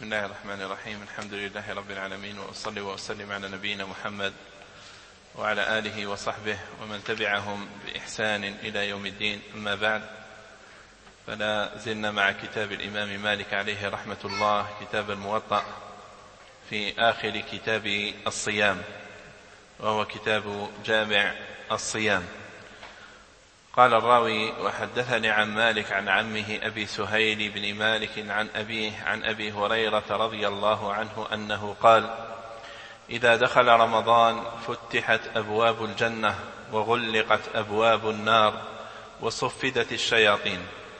بسم الله الرحمن الرحيم. الحمد لله رب العالمين، وأصلي وأسلم على نبينا محمد وعلى آله وصحبه ومن تبعهم بإحسان إلى يوم الدين. أما بعد، فلا زلنا مع كتاب الإمام مالك عليه رحمة الله، كتاب الموطأ، في آخر كتاب الصيام، وهو كتاب جامع الصيام. قال الراوي: وحدثني عن مالك عن عمه أبي سهيل بن مالك عن أبيه عن أبي هريرة رضي الله عنه أنه قال: إذا دخل رمضان فتحت أبواب الجنة وغلقت أبواب النار وصفدت الشياطين.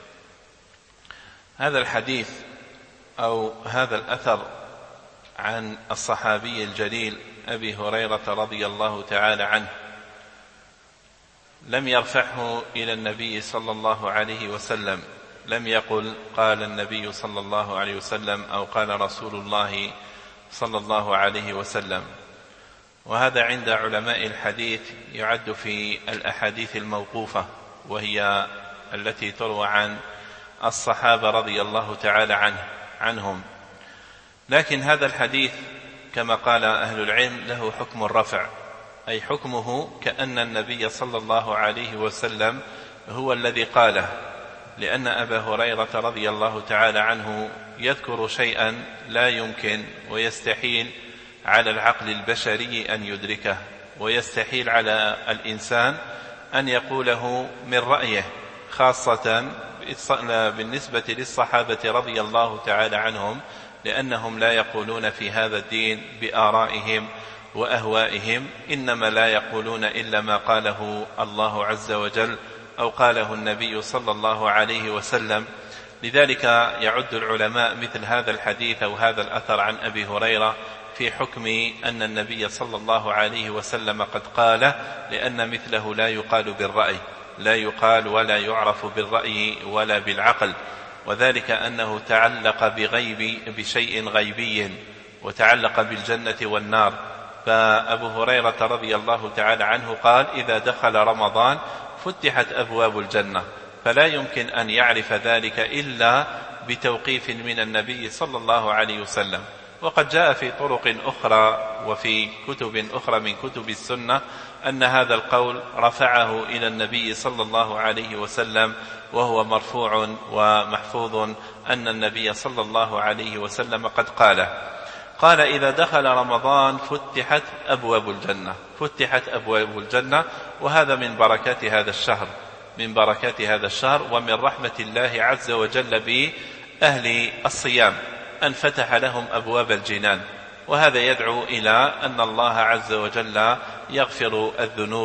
هذا الحديث أو هذا الأثر عن الصحابي الجليل أبي هريرة رضي الله تعالى عنه لم يرفعه إلى النبي صلى الله عليه وسلم، لم يقل قال النبي صلى الله عليه وسلم أو قال رسول الله صلى الله عليه وسلم. وهذا عند علماء الحديث يعد في الأحاديث الموقوفة، وهي التي تروى عن الصحابة رضي الله تعالى عنهم. لكن هذا الحديث كما قال أهل العلم له حكم الرفع، أي حكمه كأن النبي صلى الله عليه وسلم هو الذي قاله، لأن أبا هريرة رضي الله تعالى عنه يذكر شيئا لا يمكن ويستحيل على العقل البشري أن يدركه، ويستحيل على الإنسان أن يقوله من رأيه، خاصة بالنسبة للصحابة رضي الله تعالى عنهم، لأنهم لا يقولون في هذا الدين بآرائهم وأهوائهم، إنما لا يقولون إلا ما قاله الله عز وجل أو قاله النبي صلى الله عليه وسلم. لذلك يعد العلماء مثل هذا الحديث أو هذا الأثر عن أبي هريرة في حكم أن النبي صلى الله عليه وسلم قد قاله، لأن مثله لا يقال بالرأي، لا يقال ولا يعرف بالرأي ولا بالعقل، وذلك أنه تعلق بشيء غيبي، وتعلق بالجنة والنار. فأبو هريرة رضي الله تعالى عنه قال: إذا دخل رمضان فتحت أبواب الجنة، فلا يمكن أن يعرف ذلك إلا بتوقيف من النبي صلى الله عليه وسلم. وقد جاء في طرق أخرى وفي كتب أخرى من كتب السنة أن هذا القول رفعه إلى النبي صلى الله عليه وسلم، وهو مرفوع ومحفوظ أن النبي صلى الله عليه وسلم قد قاله. قال: إذا دخل رمضان فتحت أبواب الجنة، فتحت أبواب الجنة، وهذا من بركات هذا الشهر، من بركات هذا الشهر ومن رحمة الله عز وجل بأهل الصيام أن فتح لهم أبواب الجنان. وهذا يدعو إلى أن الله عز وجل يغفر الذنوب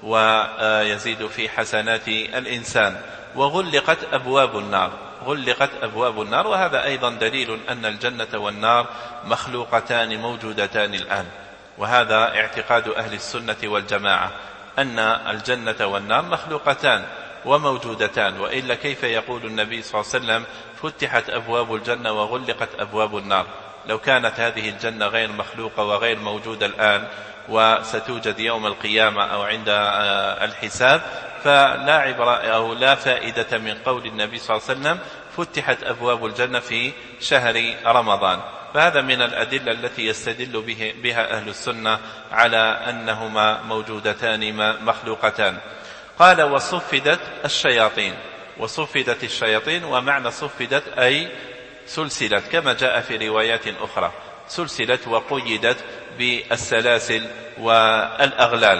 ويزيد في حسنات الإنسان. وغلقت أبواب النار، غلقت أبواب النار، وهذا أيضا دليل أن الجنة والنار مخلوقتان موجودتان الآن. وهذا اعتقاد أهل السنة والجماعة أن الجنة والنار مخلوقتان وموجودتان، وإلا كيف يقول النبي صلى الله عليه وسلم فتحت أبواب الجنة وغلقت أبواب النار؟ لو كانت هذه الجنة غير مخلوقة وغير موجودة الآن وستوجد يوم القيامة أو عند الحساب، فلا عبرة أو لا فائدة من قول النبي صلى الله عليه وسلم فتحت أبواب الجنة في شهر رمضان. فهذا من الأدلة التي يستدل بها أهل السنة على أنهما موجودتان مخلوقتان. قال: وصفدت الشياطين، وصفدت الشياطين، ومعنى صفدت أي سلسلت، كما جاء في روايات أخرى، سلسلت وقيدت بالسلاسل والأغلال.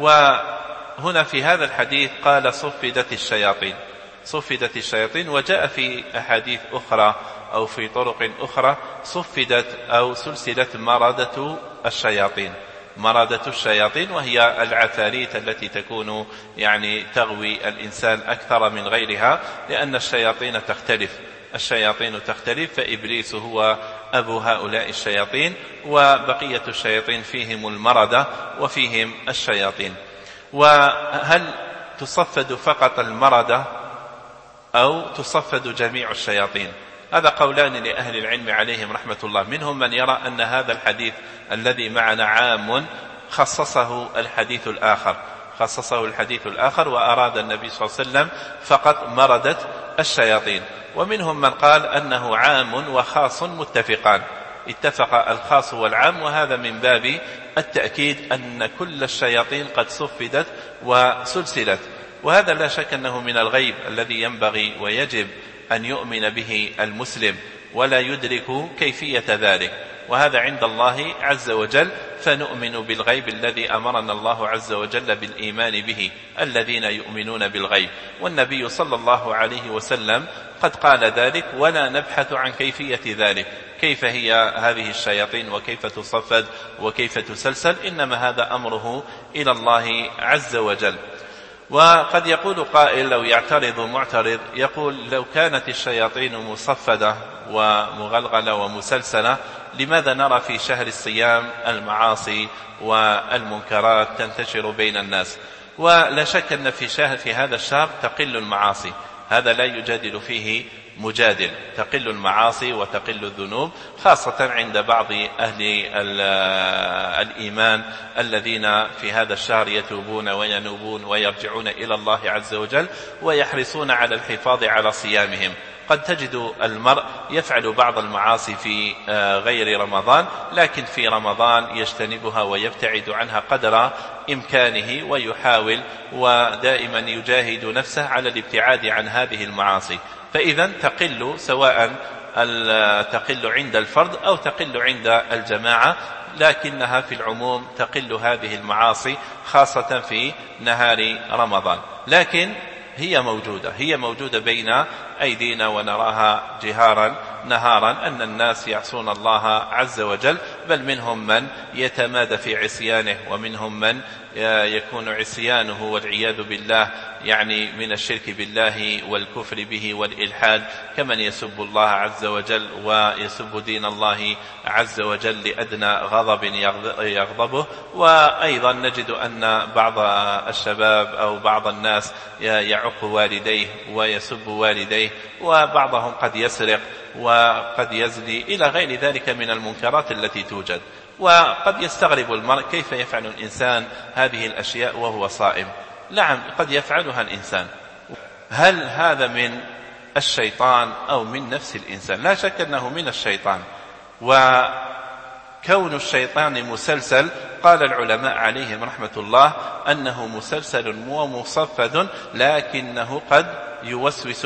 وهنا في هذا الحديث قال: صفدت الشياطين، صفدت الشياطين. وجاء في أحاديث أخرى أو في طرق أخرى صفدت أو سلسلت مردة الشياطين، مردة الشياطين، وهي العفاريت التي تكون تغوي الإنسان أكثر من غيرها، لأن الشياطين تختلف، الشياطين تختلف، فإبليس هو أبو هؤلاء الشياطين، وبقية الشياطين فيهم المردة وفيهم الشياطين. وهل تصفد فقط المردة أو تصفد جميع الشياطين؟ هذا قولان لأهل العلم عليهم رحمة الله. منهم من يرى أن هذا الحديث الذي معنا عام، خصصه الحديث الآخر، خصصه الحديث الآخر وأراد النبي صلى الله عليه وسلم فقط مردة الشياطين. ومنهم من قال أنه عام وخاص متفقان، اتفق الخاص والعام، وهذا من باب التأكيد أن كل الشياطين قد صفدت وسلسلت. وهذا لا شك أنه من الغيب الذي ينبغي ويجب أن يؤمن به المسلم ولا يدرك كيفية ذلك، وهذا عند الله عز وجل، فنؤمن بالغيب الذي أمرنا الله عز وجل بالإيمان به، الذين يؤمنون بالغيب. والنبي صلى الله عليه وسلم قد قال ذلك، ولا نبحث عن كيفية ذلك، كيف هي هذه الشياطين وكيف تصفد وكيف تسلسل، إنما هذا أمره إلى الله عز وجل. وقد يقول قائل أو يعترض معترض يقول: لو كانت الشياطين مصفدة ومغلغلة ومسلسلة، لماذا نرى في شهر الصيام المعاصي والمنكرات تنتشر بين الناس؟ ولا شك أن في هذا الشهر تقل المعاصي، هذا لا يجادل فيه مجادل، تقل المعاصي وتقل الذنوب، خاصة عند بعض أهل الإيمان الذين في هذا الشهر يتوبون وينوبون ويرجعون إلى الله عز وجل ويحرصون على الحفاظ على صيامهم. قد تجد المرء يفعل بعض المعاصي في غير رمضان، لكن في رمضان يجتنبها ويبتعد عنها قدر إمكانه، ويحاول ودائما يجاهد نفسه على الابتعاد عن هذه المعاصي. فإذا تقل، سواء تقل عند الفرد أو تقل عند الجماعة، لكنها في العموم تقل هذه المعاصي خاصة في نهار رمضان. لكن هي موجودة بين أيدينا ونراها جهارا نهارا، أن الناس يعصون الله عز وجل، بل منهم من يتمادى في عصيانه، ومنهم من يكون عصيانه والعياذ بالله يعني من الشرك بالله والكفر به والإلحاد، كمن يسب الله عز وجل ويسب دين الله عز وجل لأدنى غضب يغضبه. وأيضا نجد أن بعض الشباب أو بعض الناس يعق والديه ويسب والديه، وبعضهم قد يسرق وقد يزني إلى غير ذلك من المنكرات التي توجد. وقد يستغرب المرء كيف يفعل الإنسان هذه الأشياء وهو صائم. نعم، قد يفعلها الإنسان. هل هذا من الشيطان أو من نفس الإنسان؟ لا شك أنه من الشيطان. وكون الشيطان مسلسل، قال العلماء عليهم رحمة الله أنه مسلسل ومصفد، لكنه قد يوسوس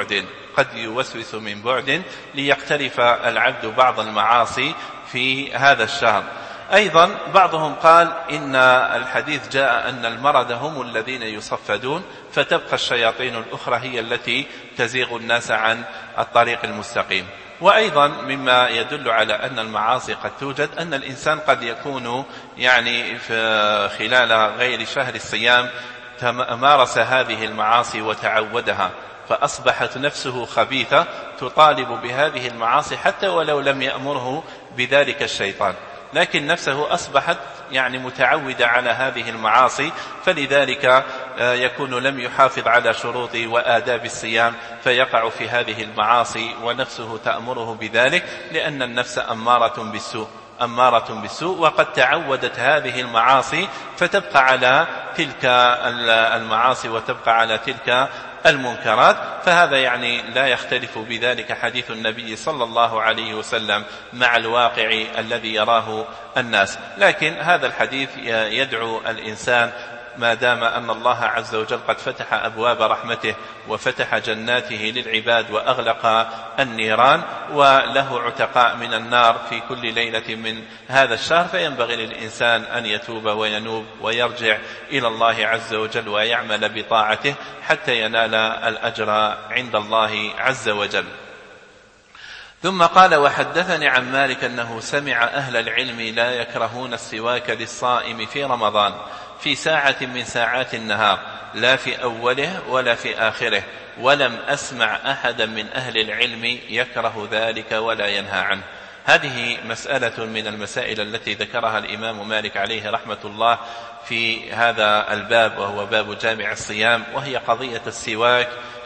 من بعد ليقترف العبد بعض المعاصي في هذا الشهر. أيضا بعضهم قال إن الحديث جاء أن المرض هم الذين يصفدون، فتبقى الشياطين الأخرى هي التي تزيغ الناس عن الطريق المستقيم. وأيضا مما يدل على أن المعاصي قد توجد أن الإنسان قد يكون يعني خلال غير شهر الصيام مارس هذه المعاصي وتعودها، فأصبحت نفسه خبيثة تطالب بهذه المعاصي حتى ولو لم يأمره بذلك الشيطان، لكن نفسه أصبحت يعني متعودة على هذه المعاصي، فلذلك يكون لم يحافظ على شروط وآداب الصيام فيقع في هذه المعاصي ونفسه تأمره بذلك، لأن النفس أمارة بالسوء وقد تعودت هذه المعاصي، فتبقى على تلك المعاصي وتبقى على تلك المنكرات. فهذا يعني لا يختلف بذلك حديث النبي صلى الله عليه وسلم مع الواقع الذي يراه الناس. لكن هذا الحديث يدعو الإنسان ما دام أن الله عز وجل قد فتح أبواب رحمته وفتح جناته للعباد وأغلق النيران وله عتقاء من النار في كل ليلة من هذا الشهر، فينبغي للإنسان أن يتوب وينوب ويرجع إلى الله عز وجل ويعمل بطاعته حتى ينال الأجر عند الله عز وجل. ثم قال: وحدثني عن مالك أنه سمع أهل العلم لا يكرهون السواك للصائم في رمضان في ساعة من ساعات النهار، لا في أوله ولا في آخره، ولم أسمع أحدا من أهل العلم يكره ذلك ولا ينهى عنه. هذه مسألة من المسائل التي ذكرها الإمام مالك عليه رحمة الله في هذا الباب، وهو باب جامع الصيام، وهي قضية السواك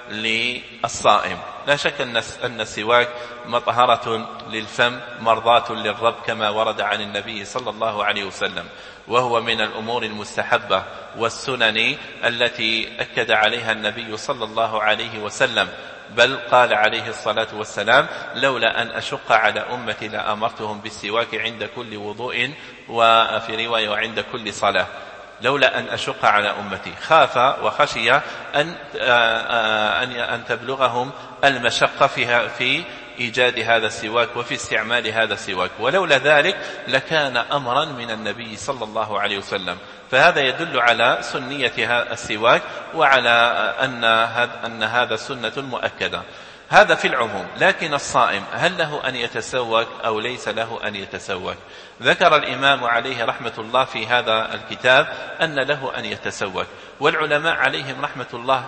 للصائم. لا شك أن السواك مطهرة للفم مرضاة للرب كما ورد عن النبي صلى الله عليه وسلم، وهو من الأمور المستحبة والسنن التي أكد عليها النبي صلى الله عليه وسلم، بل قال عليه الصلاة والسلام: لولا أن أشق على أمتي لأمرتهم بالسواك عند كل وضوء، وفي رواية وعند كل صلاة. لولا أن أشق على أمتي، خاف وخشي أن تبلغهم المشقة في إيجاد هذا السواك وفي استعمال هذا السواك، ولولا ذلك لكان أمرا من النبي صلى الله عليه وسلم. فهذا يدل على سنية السواك وعلى أن هذا سنة مؤكدة. هذا في العموم. لكن الصائم هل له أن يتسوك أو ليس له أن يتسوك؟ ذكر الإمام عليه رحمة الله في هذا الكتاب أن له أن يتسوك، والعلماء عليهم رحمة الله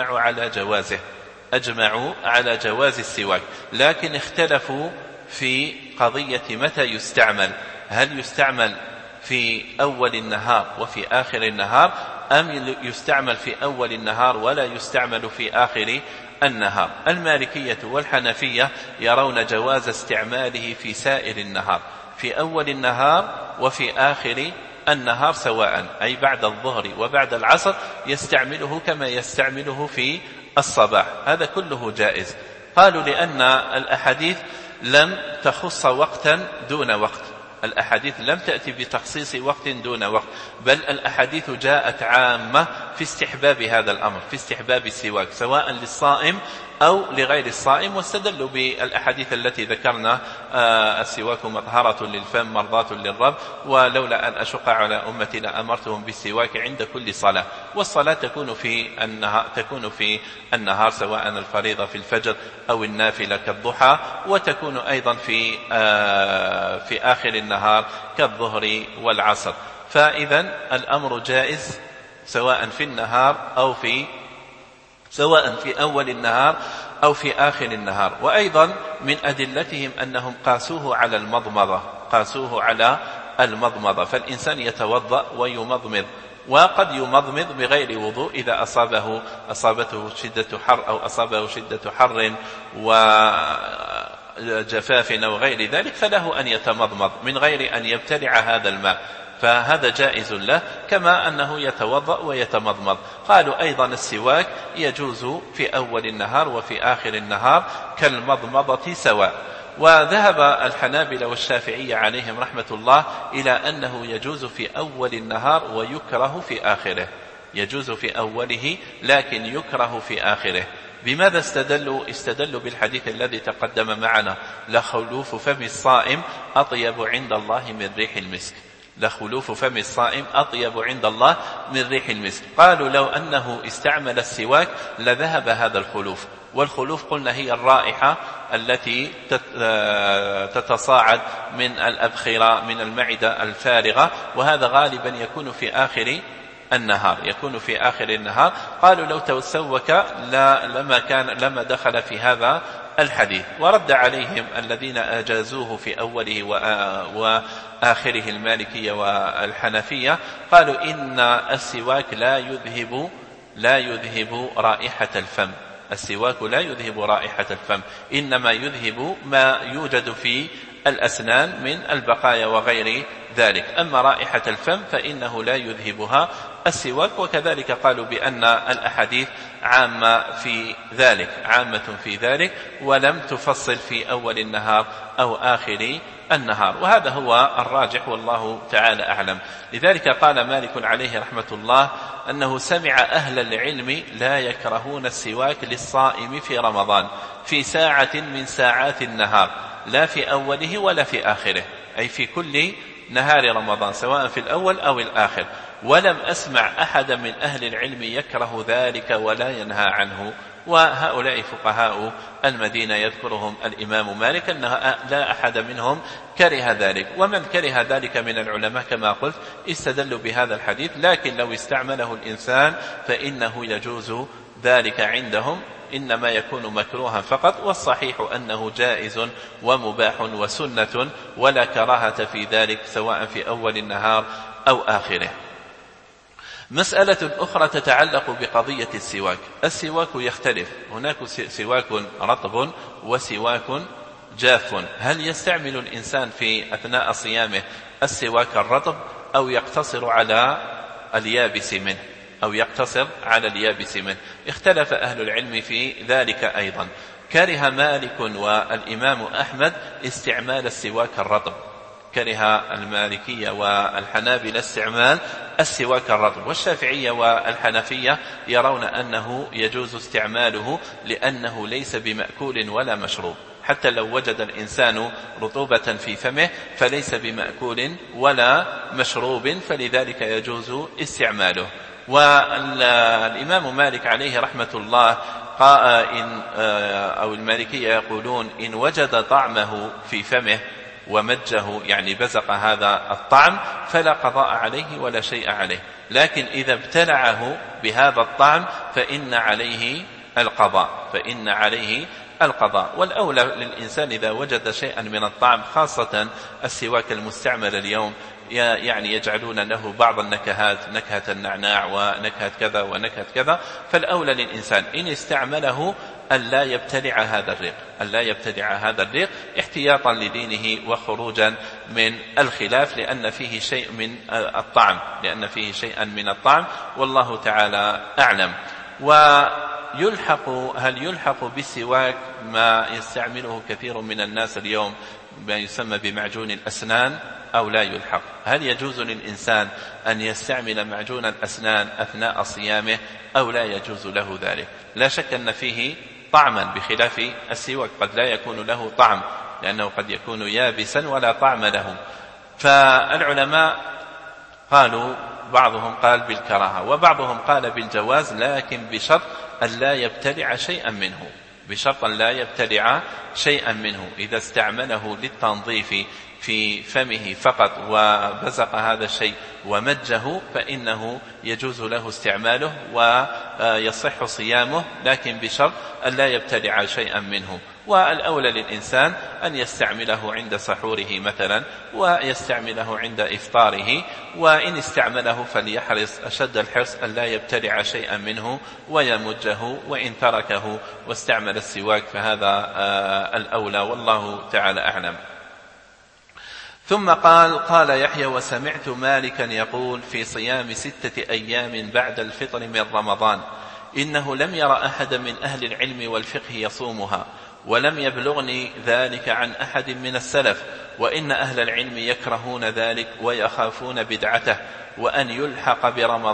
أجمعوا على جواز السواك، لكن اختلفوا في قضية متى يستعمل. هل يستعمل في أول النهار وفي آخر النهار، أم يستعمل في أول النهار ولا يستعمل في آخر النهار؟ المالكية والحنفية يرون جواز استعماله في سائر النهار، في أول النهار وفي آخر النهار سواء، أي بعد الظهر وبعد العصر يستعمله كما يستعمله في الصباح، هذا كله جائز. قالوا لأن الأحاديث لم تخص وقتا دون وقت، الأحاديث لم تأتي بتخصيص وقت دون وقت، بل الأحاديث جاءت عامة في استحباب هذا الأمر، في استحباب السواك سواء للصائم أو لغير الصائم، واستدلوا بالأحاديث التي ذكرنا: السواك مطهرة للفم مرضاة للرب، ولولا أن أشق على أمتي لأمرتهم بالسواك عند كل صلاة. والصلاة تكون في النهار سواء الفريضة في الفجر أو النافلة كالضحى، وتكون أيضا في آخر النهار كالظهر والعصر. فإذا الأمر جائز سواء في أول النهار أو في آخر النهار. وأيضا من أدلتهم أنهم قاسوه على المضمضة، فالإنسان يتوضأ ويمضمض، وقد يمضمض بغير وضوء إذا أصابته شدة حر أو أصابه شدة حر وجفاف أو غير ذلك، فله أن يتمضمض من غير أن يبتلع هذا الماء، فهذا جائز له كما أنه يتوضأ ويتمضمض. قالوا أيضا السواك يجوز في أول النهار وفي آخر النهار كالمضمضة سواء. وذهب الحنابلة والشافعية عليهم رحمة الله إلى أنه يجوز في أول النهار ويكره في آخره، يجوز في أوله لكن يكره في آخره. بماذا استدلوا بالحديث الذي تقدم معنا: لخلوف فم الصائم أطيب عند الله من ريح المسك، لخلوف فم الصائم أطيب عند الله من ريح المسك. قالوا لو أنه استعمل السواك لذهب هذا الخلوف، والخلوف قلنا هي الرائحة التي تتصاعد من الأبخرة من المعدة الفارغة، وهذا غالبا يكون في آخر النهار. قالوا لو تسوك لما دخل في هذا الحديث. ورد عليهم الذين أجازوه في أوله وآخره المالكية والحنفية، قالوا إن السواك لا يذهب رائحة الفم، السواك لا يذهب رائحة الفم، إنما يذهب ما يوجد في الأسنان من البقايا وغير ذلك، أما رائحة الفم فإنه لا يذهبها السواك. وكذلك قالوا بأن الأحاديث عامة في ذلك ولم تفصل في أول النهار أو آخر النهار، وهذا هو الراجح والله تعالى أعلم. لذلك قال مالك عليه رحمة الله أنه سمع أهل العلم لا يكرهون السواك للصائم في رمضان في ساعة من ساعات النهار، لا في أوله ولا في آخره، أي في كل نهار رمضان سواء في الأول أو الآخر. ولم أسمع أحد من أهل العلم يكره ذلك ولا ينهى عنه. وهؤلاء فقهاء المدينة يذكرهم الإمام مالك أن لا أحد منهم كره ذلك، ومن كره ذلك من العلماء كما قلت استدلوا بهذا الحديث، لكن لو استعمله الإنسان فإنه يجوز ذلك عندهم، إنما يكون مكروها فقط، والصحيح أنه جائز ومباح وسنة ولا كراهة في ذلك سواء في أول النهار أو آخره. مسألة أخرى تتعلق بقضية السواك. السواك يختلف، هناك سواك رطب وسواك جاف. هل يستعمل الإنسان في أثناء صيامه السواك الرطب أو يقتصر على اليابس منه؟ اختلف أهل العلم في ذلك أيضا. كره مالك والإمام أحمد استعمال السواك الرطب، كره المالكية والحنابلة استعمال السواك الرطب، والشافعية والحنفية يرون أنه يجوز استعماله لأنه ليس بمأكول ولا مشروب، حتى لو وجد الإنسان رطوبة في فمه فليس بمأكول ولا مشروب، فلذلك يجوز استعماله. والإمام مالك عليه رحمة الله أو المالكية يقولون إن وجد طعمه في فمه ومجه، يعني بزق هذا الطعم، فلا قضاء عليه ولا شيء عليه، لكن إذا ابتلعه بهذا الطعم فإن عليه القضاء. والأولى للإنسان إذا وجد شيئا من الطعم، خاصة السواك المستعمل اليوم يعني يجعلون له بعض النكهات، نكهة النعناع ونكهة كذا ونكهة كذا، فالأولى للإنسان إن استعمله أن لا يبتلع هذا الريق احتياطا لدينه وخروجا من الخلاف، لأن فيه شيء من الطعم، والله تعالى أعلم. هل يلحق بالسواك ما يستعمله كثير من الناس اليوم، ما يسمى بمعجون الأسنان، أو لا يلحق؟ هل يجوز للإنسان أن يستعمل معجون الأسنان أثناء صيامه أو لا يجوز له ذلك؟ لا شك أن فيه طعما، بخلاف السواك قد لا يكون له طعم، لأنه قد يكون يابسا ولا طعم له. فالعلماء قالوا، بعضهم قال بالكراهة وبعضهم قال بالجواز، لكن بشرط أن لا يبتلع شيئا منه. إذا استعمله للتنظيف في فمه فقط وبزق هذا الشيء ومجه فإنه يجوز له استعماله ويصح صيامه، لكن بشرط أن لا يبتلع شيئا منه. والأولى للإنسان أن يستعمله عند سحوره مثلا، ويستعمله عند إفطاره، وإن استعمله فليحرص أشد الحرص أن لا يبتلع شيئا منه ويمجه، وإن تركه واستعمل السواك فهذا الأولى، والله تعالى أعلم. ثم قال يحيى: وسمعت مالكا يقول في صيام 6 أيام بعد الفطر من رمضان إنه لم ير أحد من أهل العلم والفقه يصومها، ولم يبلغني ذلك عن أحد من السلف، وإن أهل العلم يكرهون ذلك ويخافون بدعته، وأن يلحق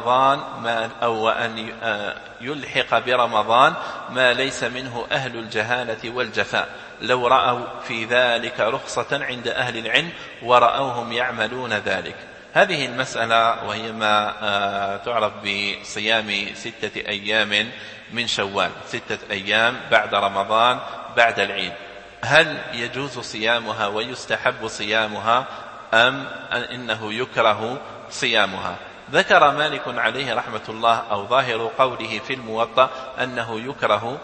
برمضان ما ليس منه أهل الجهالة والجفاء، لو رأوا في ذلك رخصة عند أهل العلم ورأوهم يعملون ذلك. هذه المسألة وهي ما تعرف بصيام 6 أيام من شوال، 6 أيام بعد رمضان بعد العيد، هل يجوز صيامها ويستحب صيامها أم إنه يكره صيامها؟ ذكر مالك عليه رحمة الله، أو ظاهر قوله في الموطأ أنه يكره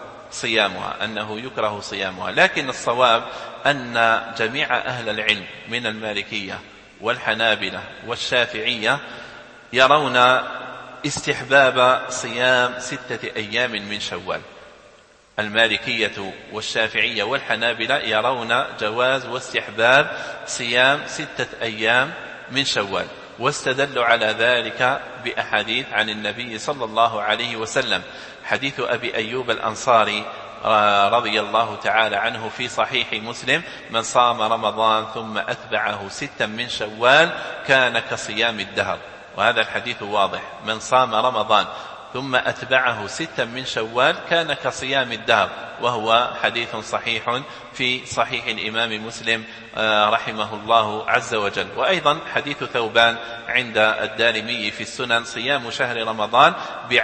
صيامها، لكن الصواب أن جميع أهل العلم من المالكية والحنابلة والشافعية يرون استحباب صيام 6 أيام من شوال. المالكية والشافعية والحنابلة يرون جواز واستحباب صيام 6 أيام من شوال، واستدلوا على ذلك بأحاديث عن النبي صلى الله عليه وسلم. حديث أبي أيوب الأنصاري رضي الله تعالى عنه في صحيح مسلم: من صام رمضان ثم أتبعه 6 من شوال كان كصيام الدهر. وهذا الحديث واضح: من صام رمضان ثم أتبعه 6 من شوال كان كصيام الدهر، وهو حديث صحيح في صحيح الإمام مسلم رحمه الله عز وجل. وأيضا حديث ثوبان عند الدارمي في السنن: صيام شهر رمضان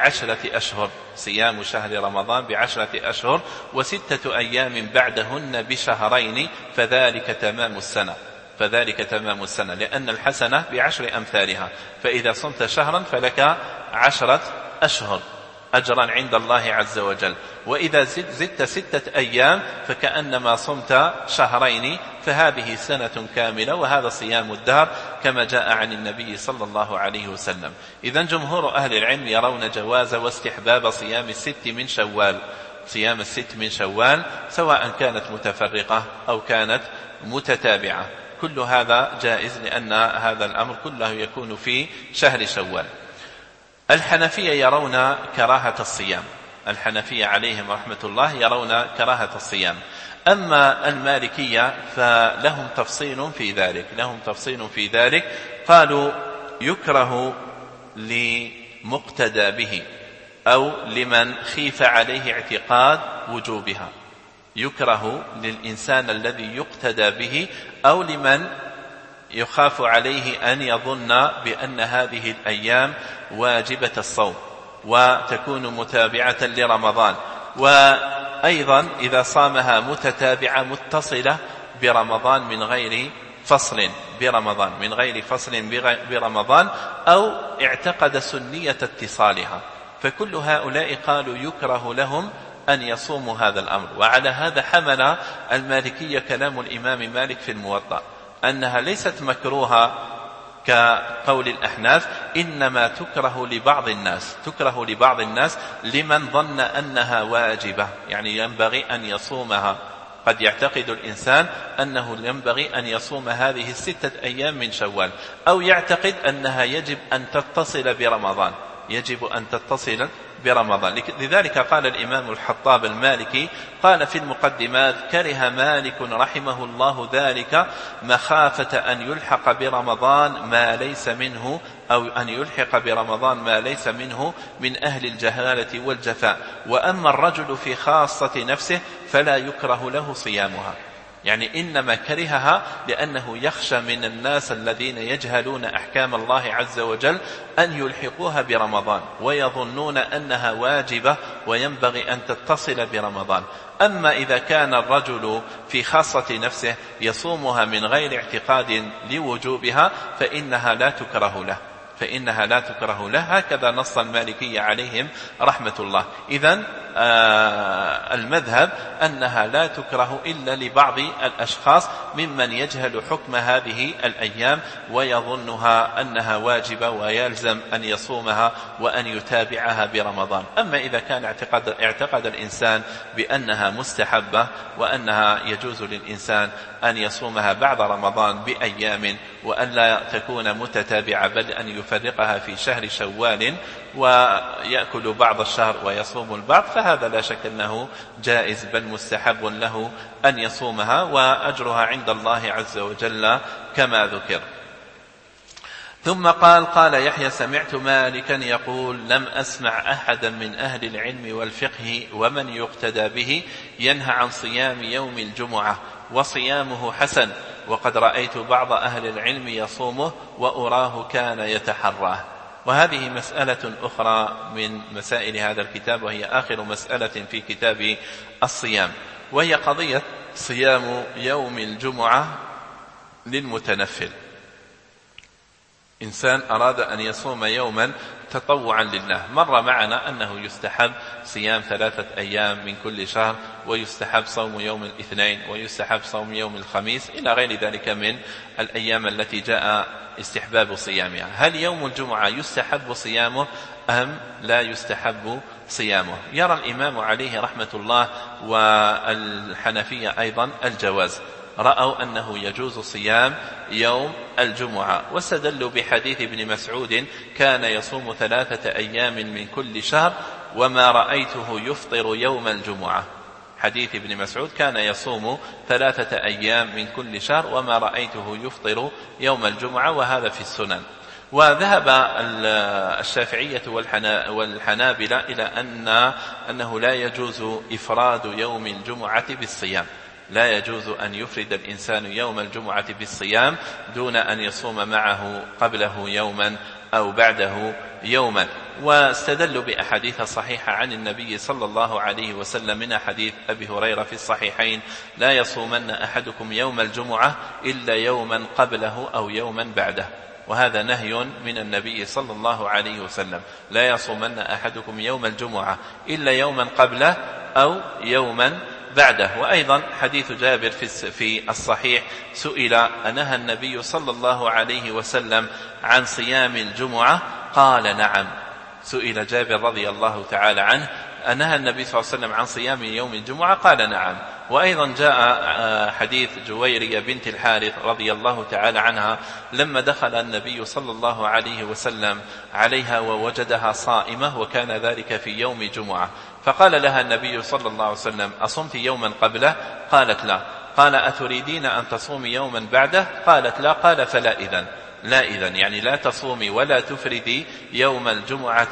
ب10 أشهر و6 أيام بعدهن بشهرين فذلك تمام السنة، لأن الحسنة ب10 أمثالها، فإذا صمت شهرا فلك 10 أشهر. أجرا عند الله عز وجل. وإذا زدت 6 أيام فكأنما صمت شهرين، فهذه سنة كاملة، وهذا صيام الدهر كما جاء عن النبي صلى الله عليه وسلم. إذن جمهور أهل العلم يرون جواز واستحباب صيام صيام الست من شوال، سواء كانت متفرقة أو كانت متتابعة، كل هذا جائز، لأن هذا الأمر كله يكون في شهر شوال. الحنفية يرون كراهة الصيام، الحنفية عليهم رحمة الله يرون كراهة الصيام. أما المالكية فلهم تفصيل في ذلك، قالوا يكره لمقتدى به أو لمن خيف عليه اعتقاد وجوبها، يكره للإنسان الذي يقتدى به أو لمن يخاف عليه أن يظن بأن هذه الأيام واجبة الصوم وتكون متابعة لرمضان، وأيضا إذا صامها متتابعة متصلة برمضان من غير فصل برمضان أو اعتقد سنية اتصالها، فكل هؤلاء قالوا يكره لهم أن يصوموا هذا الأمر. وعلى هذا حمل المالكية كلام الإمام مالك في الموطأ أنها ليست مكروهة كقول الأحناف، إنما تكره لبعض الناس لمن ظن أنها واجبة، يعني ينبغي أن يصومها. قد يعتقد الإنسان أنه ينبغي أن يصوم هذه 6 أيام من شوال، أو يعتقد أنها يجب أن تتصل برمضان. لذلك قال الإمام الحطاب المالكي قال في المقدمات: كره مالك رحمه الله ذلك مخافة أن يلحق برمضان ما ليس منه، أو أن يلحق برمضان ما ليس منه من أهل الجهالة والجفاء. وأما الرجل في خاصة نفسه فلا يكره له صيامها، يعني إنما كرهها لأنه يخشى من الناس الذين يجهلون أحكام الله عز وجل أن يلحقوها برمضان ويظنون أنها واجبة وينبغي أن تتصل برمضان. أما إذا كان الرجل في خاصة نفسه يصومها من غير اعتقاد لوجوبها فإنها لا تكره له، هكذا نص المالكية عليهم رحمة الله. إذن المذهب أنها لا تكره إلا لبعض الأشخاص ممن يجهل حكم هذه الأيام ويظنها أنها واجبة ويلزم أن يصومها وأن يتابعها برمضان. أما إذا كان اعتقد الإنسان بأنها مستحبة وأنها يجوز للإنسان أن يصومها بعد رمضان بأيام وأن لا تكون متتابعة، بل أن يفرقها في شهر شوال ويأكل بعض الشهر ويصوم البعض، فهذا لا شك أنه جائز، بل مستحب له أن يصومها، وأجرها عند الله عز وجل كما ذكر. ثم قال يحيى: سمعت مالكا يقول: لم أسمع أحدا من أهل العلم والفقه ومن يقتدى به ينهى عن صيام يوم الجمعة، وصيامه حسن، وقد رأيت بعض أهل العلم يصومه وأراه كان يتحراه. وهذه مسألة أخرى من مسائل هذا الكتاب، وهي آخر مسألة في كتاب الصيام، وهي قضية صيام يوم الجمعة للمتنفل. إنسان أراد أن يصوم يوما تطوعا لله، مر معنا أنه يستحب صيام 3 أيام من كل شهر، ويستحب صوم يوم الاثنين، ويستحب صوم يوم الخميس، إلى غير ذلك من الأيام التي جاء استحباب صيامها. هل يوم الجمعة يستحب صيامه أم لا يستحب صيامه؟ يرى الإمام عليه رحمة الله والحنفية أيضا الجواز، رأوا أنه يجوز صيام يوم الجمعة، واستدلوا بحديث ابن مسعود: كان يصوم 3 أيام من كل شهر وما رأيته يفطر يوم الجمعة. حديث ابن مسعود: كان يصوم 3 أيام من كل شهر وما رأيته يفطر يوم الجمعة، وهذا في السنن. وذهب الشافعية والحنابلة إلى أنه لا يجوز إفراد يوم الجمعة بالصيام، لا يجوز أن يفرد الإنسان يوم الجمعة بالصيام دون أن يصوم معه قبله يوما أو بعده يوما. واستدلوا بأحاديث صحيحة عن النبي صلى الله عليه وسلم، من حديث أبي هريرة في الصحيحين: لا يصومن أحدكم يوم الجمعة إلا يوما قبله أو يوما بعده. وهذا نهي من النبي صلى الله عليه وسلم: لا يصومن أحدكم يوم الجمعة إلا يوما قبله أو يوما بعده. وأيضا حديث جابر في الصحيح سئل: أنهى النبي صلى الله عليه وسلم عن صيام الجمعة؟ قال: نعم. سئل جابر رضي الله تعالى عنه: أنهى النبي صلى الله عليه وسلم عن صيام يوم الجمعة؟ قال: نعم. وأيضا جاء حديث جويرية بنت الحارث رضي الله تعالى عنها لما دخل النبي صلى الله عليه وسلم عليها ووجدها صائمة، وكان ذلك في يوم جمعة، فقال لها النبي صلى الله عليه وسلم: أصمت يوما قبله؟ قالت: لا. قال: أتريدين أن تصومي يوما بعده؟ قالت: لا. قال: فلا إذن، لا إذن، يعني لا تصومي ولا تفردي يوم الجمعة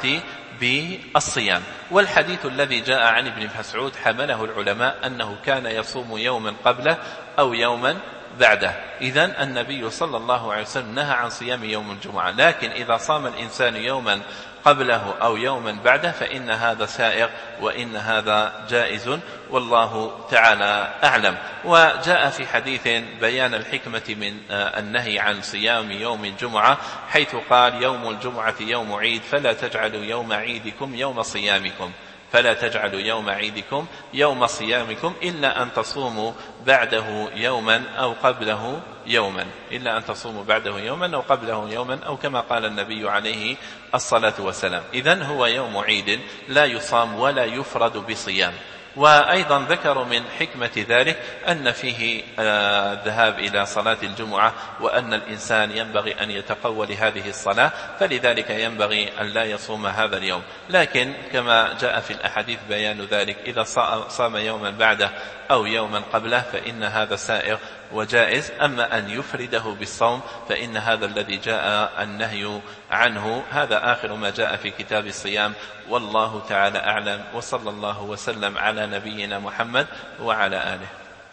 بالصيام. والحديث الذي جاء عن ابن مسعود حمله العلماء أنه كان يصوم يوما قبله أو يوما بعده. إذن النبي صلى الله عليه وسلم نهى عن صيام يوم الجمعة، لكن إذا صام الإنسان يوما قبله أو يوما بعده فإن هذا سائغ وإن هذا جائز، والله تعالى أعلم. وجاء في حديث بيان الحكمة من النهي عن صيام يوم الجمعة، حيث قال: يوم الجمعة يوم عيد، فلا تجعلوا يوم عيدكم يوم صيامكم، فلا تجعلوا يوم عيدكم يوم صيامكم إلا أن تصوموا بعده يوما أو قبله يوما، إلا أن تصوموا بعده يوما أو قبله يوما، أو كما قال النبي عليه الصلاة والسلام. إذن هو يوم عيد لا يصام ولا يفرد بصيام. وأيضا ذكروا من حكمة ذلك أن فيه الذهاب إلى صلاة الجمعة، وأن الإنسان ينبغي أن يتقوى لهذه الصلاة، فلذلك ينبغي أن لا يصوم هذا اليوم. لكن كما جاء في الأحاديث بيان ذلك: إذا صام يوما بعده أو يوما قبله فإن هذا سائغ وجائز. أما أن يفرده بالصوم فإن هذا الذي جاء النهي عنه. هذا آخر ما جاء في كتاب الصيام، والله تعالى أعلم، وصلى الله وسلم على نبينا محمد وعلى آله.